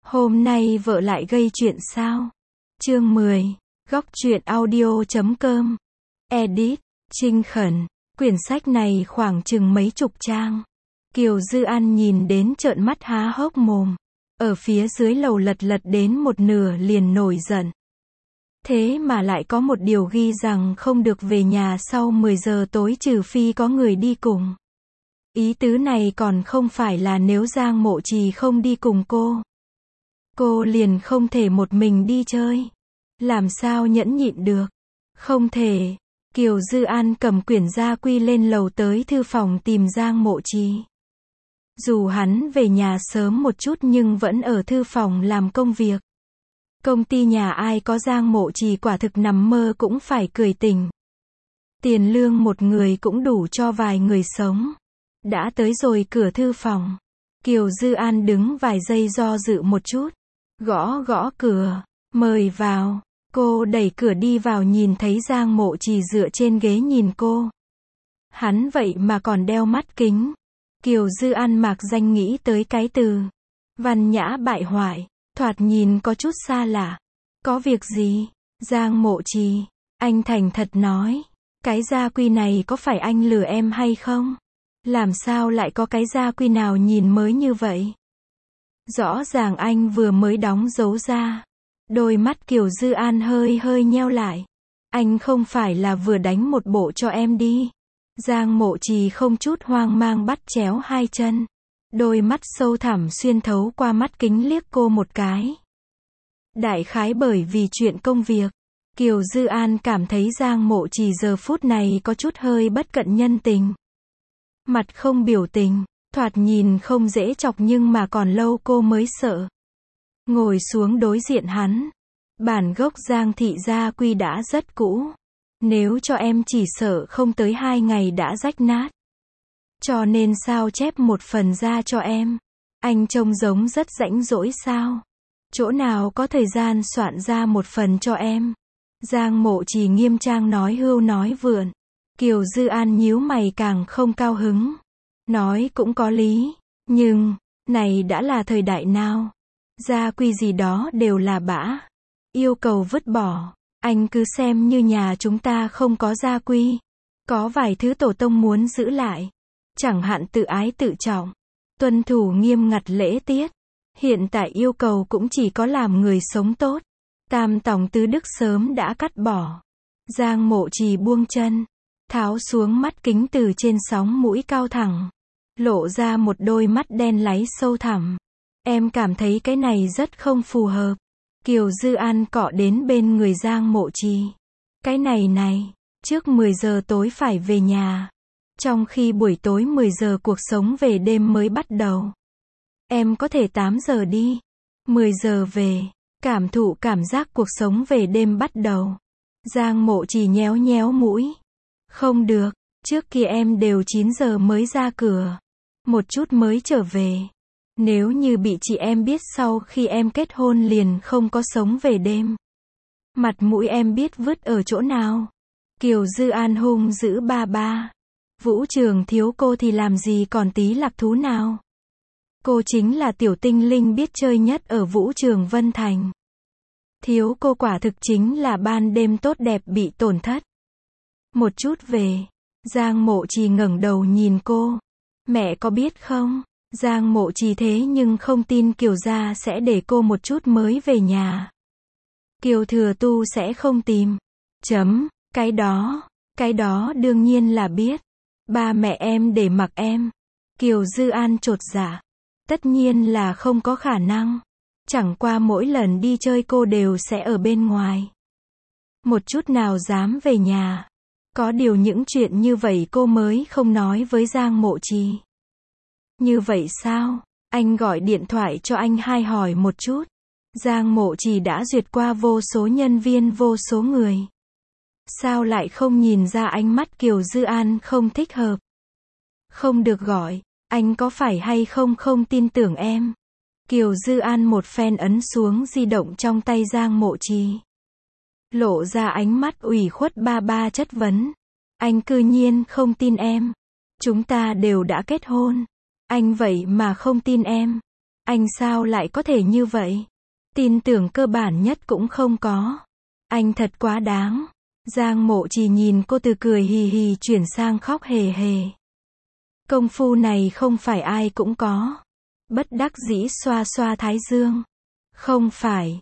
Hôm nay vợ lại gây chuyện sao? Chương 10. Góc truyện audio.com. Edit. Trinh Khẩn. Quyển sách này khoảng chừng mấy chục trang. Kiều Dư An nhìn đến trợn mắt há hốc mồm. Ở phía dưới lầu lật đến một nửa liền nổi giận. Thế mà lại có một điều ghi rằng không được về nhà sau 10 giờ tối trừ phi có người đi cùng. Ý tứ này còn không phải là nếu Giang Mộ Trì không đi cùng cô liền không thể một mình đi chơi. Làm sao nhẫn nhịn được? Không thể. Kiều Dư An cầm quyển gia quy lên lầu tới thư phòng tìm Giang Mộ Trì. Dù hắn về nhà sớm một chút nhưng vẫn ở thư phòng làm công việc. Công ty nhà ai có Giang Mộ Trì quả thực nằm mơ cũng phải cười tỉnh. Tiền lương một người cũng đủ cho vài người sống. Đã tới rồi cửa thư phòng. Kiều Dư An đứng vài giây do dự một chút. Gõ cửa. Mời vào. Cô đẩy cửa đi vào nhìn thấy Giang Mộ Trì dựa trên ghế nhìn cô. Hắn vậy mà còn đeo mắt kính. Kiều Dư An mạc danh nghĩ tới cái từ văn nhã bại hoại, thoạt nhìn có chút xa lạ. Có việc gì? Giang Mộ Trì, anh thành thật nói, cái gia quy này có phải anh lừa em hay không? Làm sao lại có cái gia quy nào nhìn mới như vậy? Rõ ràng anh vừa mới đóng dấu ra. Đôi mắt Kiều Dư An hơi nheo lại. Anh không phải là vừa đánh một bộ cho em đi. Giang Mộ Trì không chút hoang mang bắt chéo hai chân. Đôi mắt sâu thẳm xuyên thấu qua mắt kính liếc cô một cái. Đại khái bởi vì chuyện công việc, Kiều Dư An cảm thấy Giang Mộ Trì giờ phút này có chút hơi bất cận nhân tình. Mặt không biểu tình, thoạt nhìn không dễ chọc nhưng mà còn lâu cô mới sợ. Ngồi xuống đối diện hắn. Bản gốc Giang thị gia quy đã rất cũ. Nếu cho em chỉ sợ không tới 2 ngày đã rách nát. Cho nên sao chép một phần ra cho em. Anh trông giống rất rãnh rỗi sao? Chỗ nào có thời gian soạn ra một phần cho em? Giang Mộ Trì nghiêm trang nói hưu nói vượn. Kiều Dư An nhíu mày càng không cao hứng. Nói cũng có lý. Nhưng, này đã là thời đại nào? Gia quy gì đó đều là bã. Yêu cầu vứt bỏ. Anh cứ xem như nhà chúng ta không có gia quy. Có vài thứ tổ tông muốn giữ lại. Chẳng hạn tự ái tự trọng. Tuân thủ nghiêm ngặt lễ tiết. Hiện tại yêu cầu cũng chỉ có làm người sống tốt. Tam tòng tứ đức sớm đã cắt bỏ. Giang Mộ Trì buông chân. Tháo xuống mắt kính từ trên sóng mũi cao thẳng. Lộ ra một đôi mắt đen láy sâu thẳm. Em cảm thấy cái này rất không phù hợp. Kiều Dư An cọ đến bên người Giang Mộ Trì. Cái này, trước 10 giờ tối phải về nhà. Trong khi buổi tối 10 giờ cuộc sống về đêm mới bắt đầu. Em có thể 8 giờ đi. 10 giờ về. Cảm thụ cảm giác cuộc sống về đêm bắt đầu. Giang Mộ Trì nhéo mũi. Không được, trước kia em đều 9 giờ mới ra cửa. Một chút mới trở về. Nếu như bị chị em biết sau khi em kết hôn liền không có sống về đêm. Mặt mũi em biết vứt ở chỗ nào. Kiều Dư An hung dữ ba. Vũ Trường thiếu cô thì làm gì còn tí lạc thú nào. Cô chính là tiểu tinh linh biết chơi nhất ở Vũ Trường Vân Thành. Thiếu cô quả thực chính là ban đêm tốt đẹp bị tổn thất. Một chút về. Giang Mộ Trì ngẩng đầu nhìn cô. Mẹ có biết không? Giang Mộ Trì thế nhưng không tin Kiều gia sẽ để cô một chút mới về nhà. Kiều Thừa Tu sẽ không tìm. Cái đó đương nhiên là biết. Ba mẹ em để mặc em. Kiều Dư An chột dạ. Tất nhiên là không có khả năng. Chẳng qua mỗi lần đi chơi cô đều sẽ ở bên ngoài. Một chút nào dám về nhà. Có điều những chuyện như vậy cô mới không nói với Giang Mộ Trì. Như vậy sao? Anh gọi điện thoại cho anh hai hỏi một chút. Giang Mộ Trì đã duyệt qua vô số nhân viên vô số người. Sao lại không nhìn ra ánh mắt Kiều Dư An không thích hợp? Không được gọi, anh có phải hay không tin tưởng em? Kiều Dư An một phen ấn xuống di động trong tay Giang Mộ Trì. Lộ ra ánh mắt ủy khuất ba chất vấn. Anh cư nhiên không tin em. Chúng ta đều đã kết hôn. Anh vậy mà không tin em. Anh sao lại có thể như vậy? Tin tưởng cơ bản nhất cũng không có. Anh thật quá đáng. Giang Mộ Trì nhìn cô từ cười hì hì chuyển sang khóc hề hề. Công phu này không phải ai cũng có. Bất đắc dĩ xoa xoa thái dương. Không phải,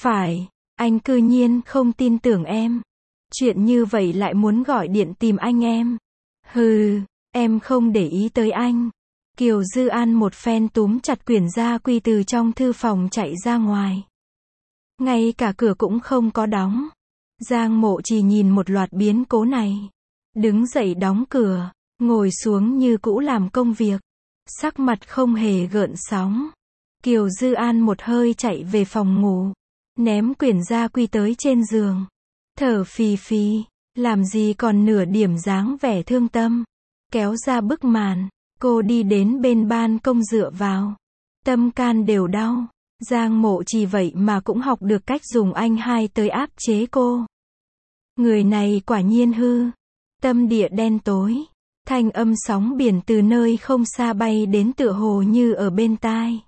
anh cư nhiên không tin tưởng em. Chuyện như vậy lại muốn gọi điện tìm anh em. Hừ, em không để ý tới anh. Kiều Dư An một phen túm chặt quyển gia quy từ trong thư phòng chạy ra ngoài. Ngay cả cửa cũng không có đóng. Giang Mộ Trì nhìn một loạt biến cố này. Đứng dậy đóng cửa, ngồi xuống như cũ làm công việc. Sắc mặt không hề gợn sóng. Kiều Dư An một hơi chạy về phòng ngủ. Ném quyển gia quy tới trên giường. Thở phì phì, làm gì còn nửa điểm dáng vẻ thương tâm. Kéo ra bức màn, cô đi đến bên ban công dựa vào. Tâm can đều đau. Giang Mộ Trì vậy mà cũng học được cách dùng anh hai tới áp chế cô. Người này quả nhiên hư. Tâm địa đen tối. Thanh âm sóng biển từ nơi không xa bay đến tựa hồ như ở bên tai.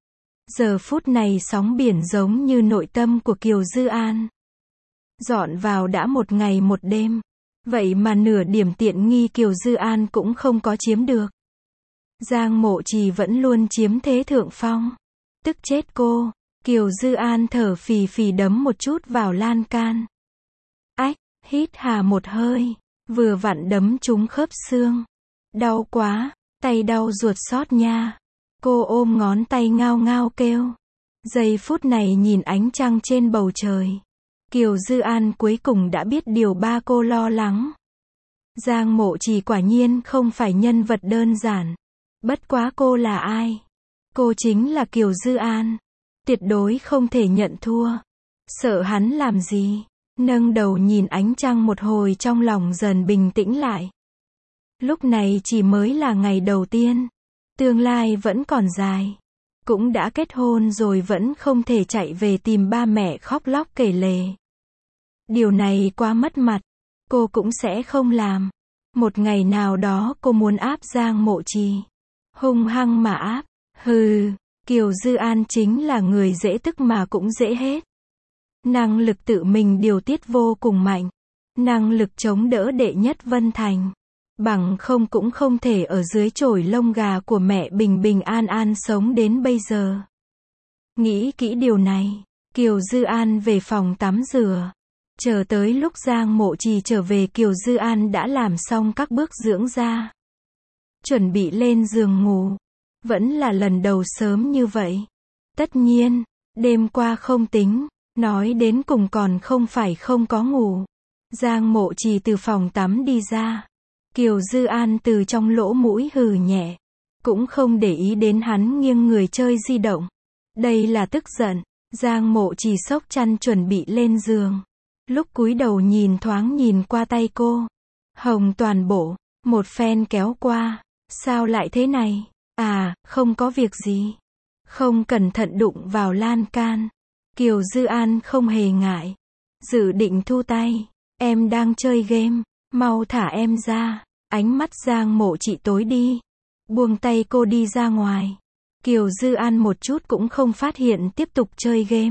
Giờ phút này sóng biển giống như nội tâm của Kiều Dư An. Dọn vào đã một ngày một đêm. Vậy mà nửa điểm tiện nghi Kiều Dư An cũng không có chiếm được. Giang Mộ Trì vẫn luôn chiếm thế thượng phong. Tức chết cô. Kiều Dư An thở phì phì đấm một chút vào lan can. Ách, hít hà một hơi. Vừa vặn đấm trúng khớp xương. Đau quá, tay đau ruột xót nha. Cô ôm ngón tay ngao ngao kêu. Giây phút này nhìn ánh trăng trên bầu trời. Kiều Dư An cuối cùng đã biết điều ba cô lo lắng. Giang Mộ Trì quả nhiên không phải nhân vật đơn giản. Bất quá cô là ai? Cô chính là Kiều Dư An. Tuyệt đối không thể nhận thua. Sợ hắn làm gì? Nâng đầu nhìn ánh trăng một hồi trong lòng dần bình tĩnh lại. Lúc này chỉ mới là ngày đầu tiên. Tương lai vẫn còn dài. Cũng đã kết hôn rồi vẫn không thể chạy về tìm ba mẹ khóc lóc kể lể. Điều này quá mất mặt. Cô cũng sẽ không làm. Một ngày nào đó cô muốn áp Giang Mộ Trì. Hung hăng mà áp. Hừ, Kiều Dư An chính là người dễ tức mà cũng dễ hết. Năng lực tự mình điều tiết vô cùng mạnh. Năng lực chống đỡ đệ nhất Vân Thành. Bằng không cũng không thể ở dưới chổi lông gà của mẹ bình bình an an sống đến bây giờ. Nghĩ kỹ điều này, Kiều Dư An về phòng tắm rửa. Chờ tới lúc Giang Mộ Trì trở về Kiều Dư An đã làm xong các bước dưỡng da. Chuẩn bị lên giường ngủ. Vẫn là lần đầu sớm như vậy. Tất nhiên, đêm qua không tính. Nói đến cùng còn không phải không có ngủ. Giang Mộ Trì từ phòng tắm đi ra. Kiều Dư An từ trong lỗ mũi hừ nhẹ. Cũng không để ý đến hắn nghiêng người chơi di động. Đây là tức giận. Giang Mộ Trì xốc chăn chuẩn bị lên giường. Lúc cúi đầu nhìn thoáng nhìn qua tay cô. Hồng toàn bộ. Một phen kéo qua. Sao lại thế này? À, không có việc gì. Không cẩn thận đụng vào lan can. Kiều Dư An không hề ngại. Dự định thu tay. Em đang chơi game. Mau thả em ra. Ánh mắt Giang Mộ Trì tối đi. Buông tay cô đi ra ngoài. Kiều Dư An một chút cũng không phát hiện tiếp tục chơi game.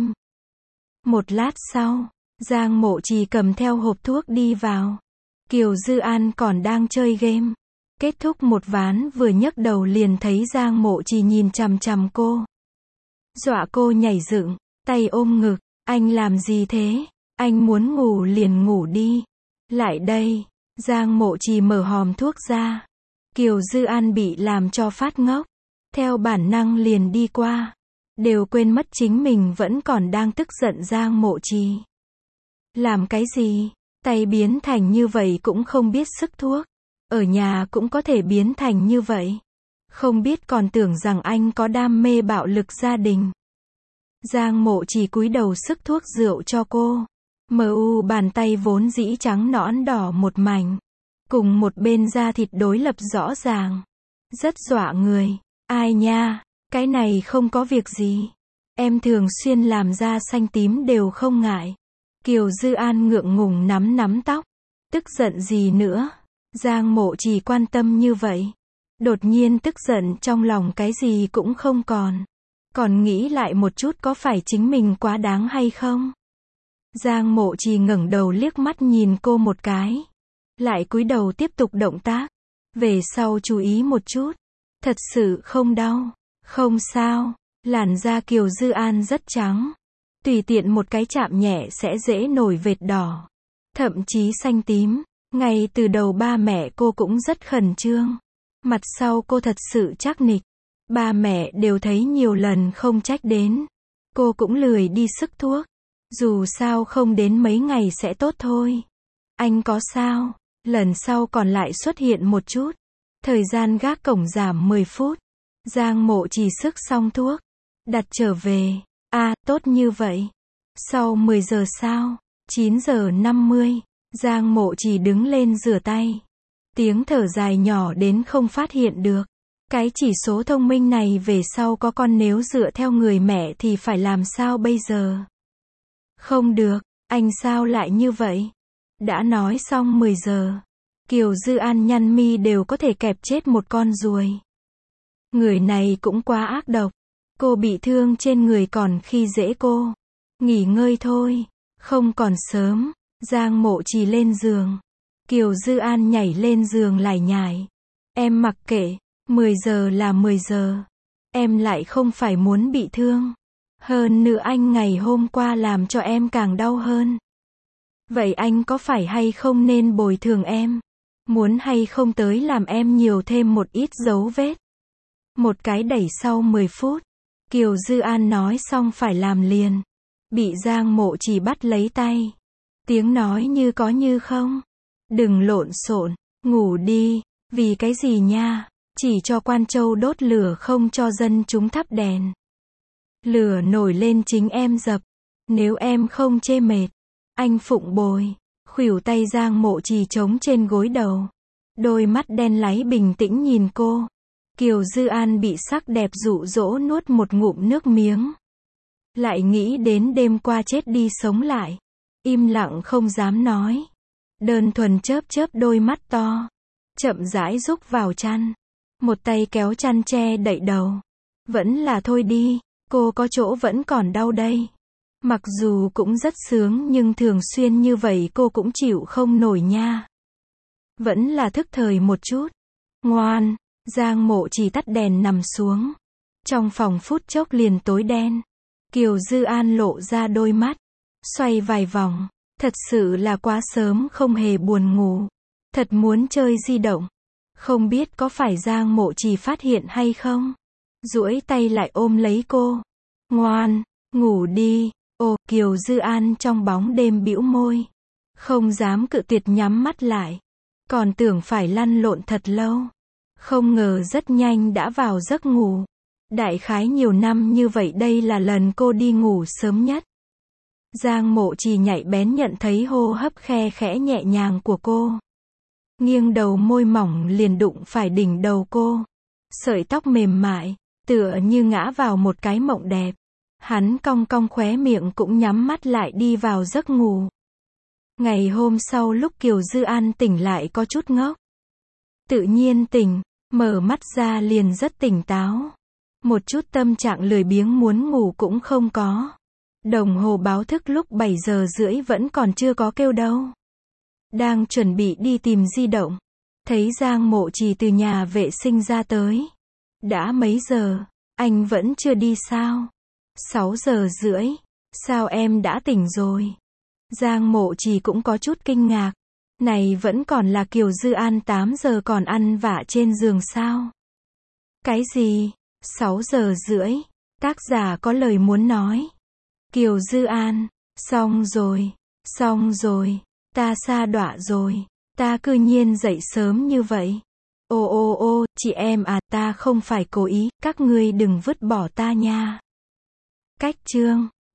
Một lát sau, Giang Mộ Trì cầm theo hộp thuốc đi vào. Kiều Dư An còn đang chơi game. Kết thúc một ván vừa nhấc đầu liền thấy Giang Mộ Trì nhìn chằm chằm cô. Dọa cô nhảy dựng, tay ôm ngực. Anh làm gì thế? Anh muốn ngủ liền ngủ đi. Lại đây. Giang Mộ Trì mở hòm thuốc ra. Kiều Dư An bị làm cho phát ngốc. Theo bản năng liền đi qua. Đều quên mất chính mình vẫn còn đang tức giận Giang Mộ Trì. Làm cái gì? Tay biến thành như vậy cũng không biết sức thuốc. Ở nhà cũng có thể biến thành như vậy. Không biết còn tưởng rằng anh có đam mê bạo lực gia đình. Giang Mộ Trì cúi đầu sức thuốc rượu cho cô. Bàn tay vốn dĩ trắng nõn đỏ một mảnh. Cùng một bên da thịt đối lập rõ ràng. Rất dọa người. Ai nha, cái này không có việc gì. Em thường xuyên làm da xanh tím đều không ngại. Kiều Dư An ngượng ngùng nắm tóc. Tức giận gì nữa? Giang Mộ Trì quan tâm như vậy. Đột nhiên tức giận trong lòng cái gì cũng không còn. Còn nghĩ lại một chút có phải chính mình quá đáng hay không? Giang Mộ Trì ngẩng đầu liếc mắt nhìn cô một cái. Lại cúi đầu tiếp tục động tác. Về sau chú ý một chút. Thật sự không đau. Không sao. Làn da Kiều Dư An rất trắng. Tùy tiện một cái chạm nhẹ sẽ dễ nổi vệt đỏ. Thậm chí xanh tím. Ngay từ đầu ba mẹ cô cũng rất khẩn trương. Mặt sau cô thật sự chắc nịch. Ba mẹ đều thấy nhiều lần không trách đến. Cô cũng lười đi sức thuốc. Dù sao không đến mấy ngày sẽ tốt thôi. Anh có sao? Lần sau còn lại xuất hiện một chút. Thời gian gác cổng giảm 10 phút. Giang Mộ Trì sức xong thuốc. Đặt trở về. Tốt như vậy. Sau 10 giờ sao? 9 giờ 50. Giang Mộ Trì đứng lên rửa tay. Tiếng thở dài nhỏ đến không phát hiện được. Cái chỉ số thông minh này về sau có con nếu dựa theo người mẹ thì phải làm sao bây giờ? Không được, anh sao lại như vậy? Đã nói xong 10 giờ. Kiều Dư An nhăn mi đều có thể kẹp chết một con ruồi. Người này cũng quá ác độc. Cô bị thương trên người còn khi dễ cô. Nghỉ ngơi thôi, không còn sớm. Giang Mộ Trì lên giường. Kiều Dư An nhảy lên giường lải nhải. Em mặc kệ, 10 giờ là 10 giờ. Em lại không phải muốn bị thương. Hơn nữa anh ngày hôm qua làm cho em càng đau hơn. Vậy anh có phải hay không nên bồi thường em? Muốn hay không tới làm em nhiều thêm một ít dấu vết? Một cái đẩy sau 10 phút. Kiều Dư An nói xong phải làm liền. Bị Giang Mộ Trì bắt lấy tay. Tiếng nói như có như không. Đừng lộn xộn, ngủ đi. Vì cái gì nha? Chỉ cho Quan Châu đốt lửa không cho dân chúng thắp đèn. Lửa nổi lên chính em dập. Nếu em không chê mệt, anh phụng bồi. Khuỷu tay Giang Mộ Trì trống trên gối đầu. Đôi mắt đen láy bình tĩnh nhìn cô. Kiều Dư An bị sắc đẹp dụ dỗ nuốt một ngụm nước miếng. Lại nghĩ đến đêm qua chết đi sống lại. Im lặng không dám nói. Đơn thuần chớp chớp đôi mắt to. Chậm rãi rúc vào chăn. Một tay kéo chăn che đậy đầu. Vẫn là thôi đi, cô có chỗ vẫn còn đau đây. Mặc dù cũng rất sướng nhưng thường xuyên như vậy cô cũng chịu không nổi nha. Vẫn là thức thời một chút. Ngoan. Giang Mộ Trì tắt đèn nằm xuống. Trong phòng phút chốc liền tối đen. Kiều Dư An lộ ra đôi mắt. Xoay vài vòng. Thật sự là quá sớm không hề buồn ngủ. Thật muốn chơi di động. Không biết có phải Giang Mộ Trì phát hiện hay không? Duỗi tay lại ôm lấy cô. Ngoan, ngủ đi. Kiều Dư An trong bóng đêm bĩu môi. Không dám cự tuyệt nhắm mắt lại. Còn tưởng phải lăn lộn thật lâu. Không ngờ rất nhanh đã vào giấc ngủ. Đại khái nhiều năm như vậy đây là lần cô đi ngủ sớm nhất. Giang Mộ Trì nhạy bén nhận thấy hô hấp khe khẽ nhẹ nhàng của cô. Nghiêng đầu môi mỏng liền đụng phải đỉnh đầu cô. Sợi tóc mềm mại, tựa như ngã vào một cái mộng đẹp. Hắn cong cong khóe miệng cũng nhắm mắt lại đi vào giấc ngủ. Ngày hôm sau lúc Kiều Dư An tỉnh lại có chút ngốc. Tự nhiên tỉnh, mở mắt ra liền rất tỉnh táo. Một chút tâm trạng lười biếng muốn ngủ cũng không có. Đồng hồ báo thức lúc 7 giờ rưỡi vẫn còn chưa có kêu đâu. Đang chuẩn bị đi tìm di động. Thấy Giang Mộ Trì từ nhà vệ sinh ra tới. Đã mấy giờ, anh vẫn chưa đi sao? 6 giờ rưỡi. Sao em đã tỉnh rồi? Giang Mộ Trì cũng có chút kinh ngạc. Này vẫn còn là Kiều Dư An 8 giờ còn ăn vạ trên giường sao? Cái gì? 6 giờ rưỡi. Tác giả có lời muốn nói. Kiều Dư An. Xong rồi. Ta sa đọa rồi. Ta cư nhiên dậy sớm như vậy. Chị em à, ta không phải cố ý, các ngươi đừng vứt bỏ ta nha. Cách chương